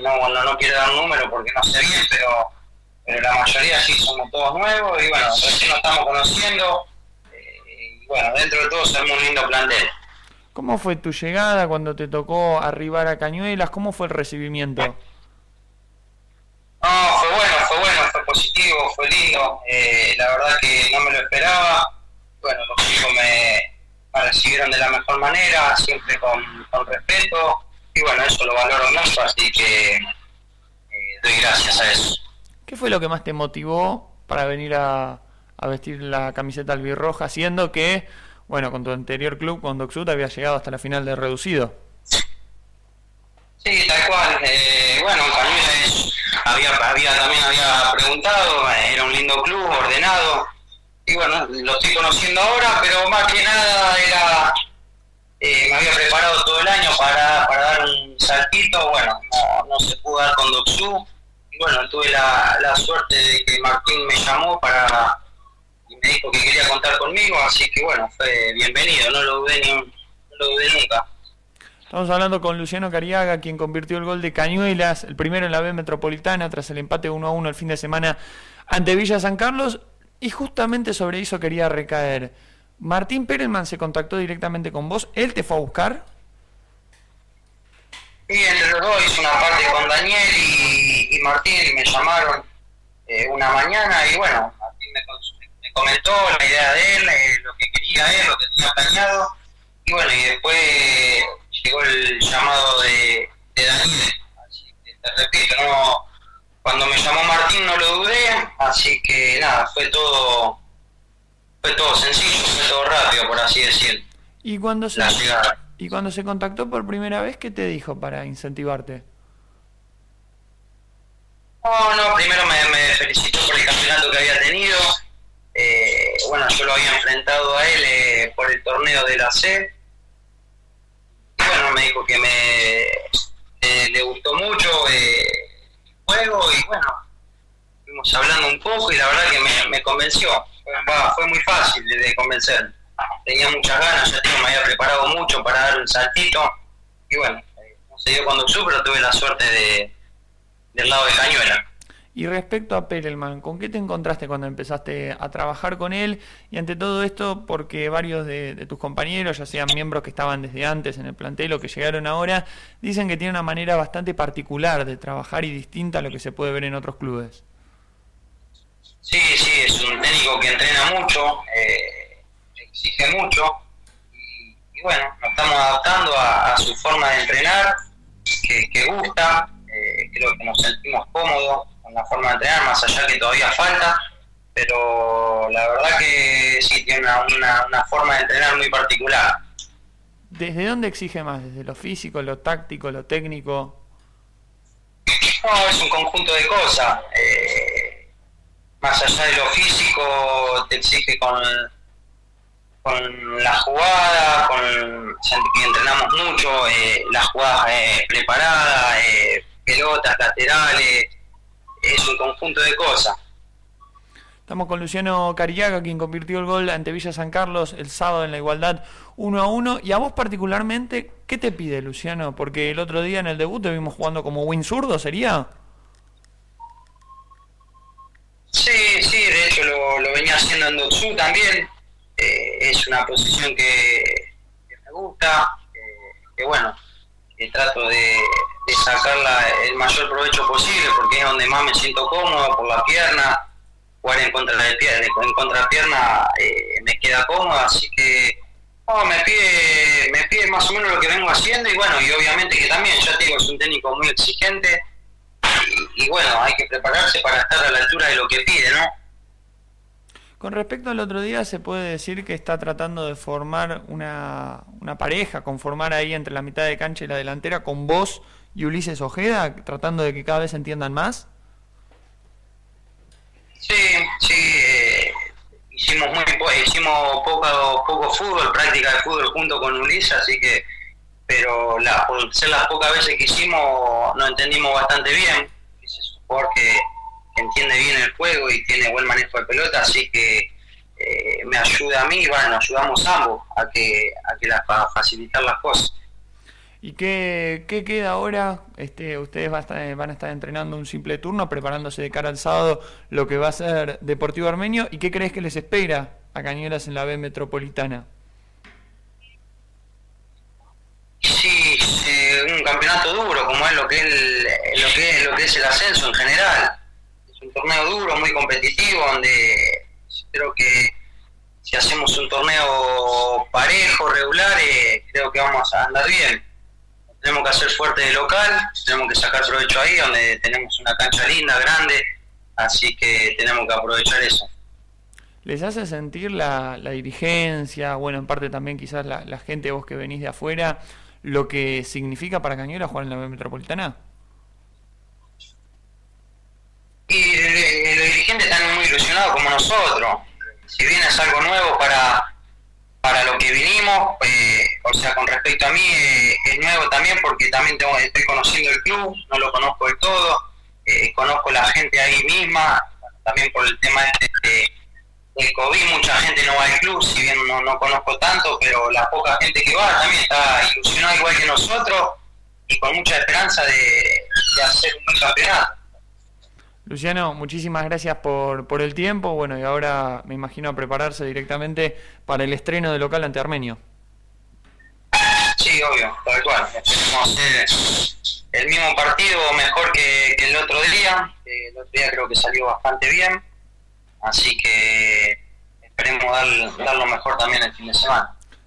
no quiero dar un número porque no sé bien, pero la mayoría sí somos todos nuevos y bueno, recién nos estamos conociendo y bueno, dentro de todo somos un lindo plantel. ¿Cómo fue tu llegada cuando te tocó arribar a Cañuelas? ¿Cómo fue el recibimiento? No, fue positivo, fue lindo, la verdad que no me lo esperaba, bueno, los chicos me recibieron de la mejor manera, siempre con respeto, y bueno, eso lo valoro mucho, así que doy gracias a eso. ¿Qué fue lo que más te motivó para venir a vestir la camiseta albirroja, siendo que, bueno, con tu anterior club, con Docsud, había llegado hasta la final de reducido? Sí, tal cual. Bueno, Cañuelas también había preguntado, era un lindo club, ordenado, y bueno, lo estoy conociendo ahora, pero más que nada era, me había preparado todo el año para dar un saltito, bueno, no se pudo dar con Docsud, y bueno, tuve la suerte de que Martín me llamó y me dijo que quería contar conmigo, así que bueno, fue bienvenido, no lo dudé nunca. Estamos hablando con Luciano Cariaga, quien convirtió el gol de Cañuelas, el primero en la B Metropolitana, tras el empate 1-1 el fin de semana ante Villa San Carlos, y justamente sobre eso quería recaer. Martín Perelman se contactó directamente con vos, ¿él te fue a buscar? Sí, entre los dos hice una parte con Daniel y Martín, me llamaron una mañana y bueno, Martín me comentó la idea de él, lo que quería él, lo que tenía planeado, y bueno, y después llegó el llamado de Daniel, así que te repito, cuando me llamó Martín no lo dudé, así que nada, fue todo sencillo, fue todo rápido, por así decirlo. ¿Y cuando se contactó por primera vez, qué te dijo para incentivarte? No, primero me felicitó por el campeonato que había tenido, bueno, yo lo había enfrentado a él por el torneo de la C. Bueno, me dijo que le gustó mucho el juego y bueno, fuimos hablando un poco y la verdad que me convenció. Fue muy fácil de convencer. Tenía muchas ganas, ya me había preparado mucho para dar un saltito y bueno, no se dio cuando yo, pero tuve la suerte del lado de Cañuelas. Y respecto a Perelman, ¿con qué te encontraste cuando empezaste a trabajar con él? Y ante todo esto, porque varios de tus compañeros, ya sean miembros que estaban desde antes en el plantel o que llegaron ahora, dicen que tiene una manera bastante particular de trabajar y distinta a lo que se puede ver en otros clubes. Sí, es un técnico que entrena mucho, exige mucho, y bueno, nos estamos adaptando a su forma de entrenar, que gusta, creo que nos sentimos cómodos con la forma de entrenar, más allá que todavía falta, pero la verdad que sí, tiene una forma de entrenar muy particular. ¿Desde dónde exige más? ¿Desde lo físico, lo táctico, lo técnico? No, es un conjunto de cosas. Más allá de lo físico, te exige con la jugada, que entrenamos mucho, las jugadas preparadas, pelotas, laterales, es un conjunto de cosas. Estamos con Luciano Cariaga, quien convirtió el gol ante Villa San Carlos el sábado en la igualdad 1-1. Y a vos particularmente, ¿qué te pide, Luciano? Porque el otro día en el debut te vimos jugando como win zurdo, ¿sería? Sí, de hecho lo venía haciendo en Docsud también. Es una posición que me gusta, que bueno, que trato de sacarla el mayor provecho posible porque es donde más me siento cómodo, por la pierna. Jugar en contrapierna me queda cómodo, así que me pide más o menos lo que vengo haciendo y bueno, y obviamente que también, ya te digo, es un técnico muy exigente y bueno, hay que prepararse para estar a la altura de lo que pide, ¿no? Con respecto al otro día, se puede decir que está tratando de formar una pareja, conformar ahí entre la mitad de cancha y la delantera con vos y Ulises Ojeda, tratando de que cada vez se entiendan más. Sí, hicimos poco fútbol, práctica de fútbol junto con Ulises, así que, pero por ser las pocas veces que hicimos, nos entendimos bastante bien. Ulises es un jugador que entiende bien el juego y tiene buen manejo de pelota, así que me ayuda a mí, bueno, nos ayudamos ambos a facilitar las cosas. ¿Y qué queda ahora? Ustedes van a estar entrenando un simple turno, preparándose de cara al sábado lo que va a ser Deportivo Armenio. ¿Y qué crees que les espera a Cañuelas en la B Metropolitana? Sí, un campeonato duro, como es lo que es el ascenso en general. Es un torneo duro, muy competitivo, donde creo que si hacemos un torneo parejo, regular, creo que vamos a andar bien. Tenemos que hacer fuerte de local, tenemos que sacar provecho ahí, donde tenemos una cancha linda, grande, así que tenemos que aprovechar eso. ¿Les hace sentir la dirigencia, bueno, en parte también quizás la gente, vos que venís de afuera, lo que significa para Cañuelas jugar en la B Metropolitana? Y los dirigentes están muy ilusionados como nosotros. Si bien es algo nuevo para lo que vinimos, o sea, con respecto a mí, es nuevo también porque también estoy conociendo el club, no lo conozco del todo, conozco la gente ahí misma, también por el tema del COVID, mucha gente no va al club, si bien no conozco tanto, pero la poca gente que va también está ilusionada igual que nosotros y con mucha esperanza de hacer un buen campeonato. Luciano, muchísimas gracias por el tiempo. Bueno, y ahora me imagino a prepararse directamente para el estreno de local ante Armenio. Sí, obvio, tal cual. Esperemos hacer el mismo partido mejor que el otro día. El otro día creo que salió bastante bien. Así que esperemos dar lo mejor también el fin de semana.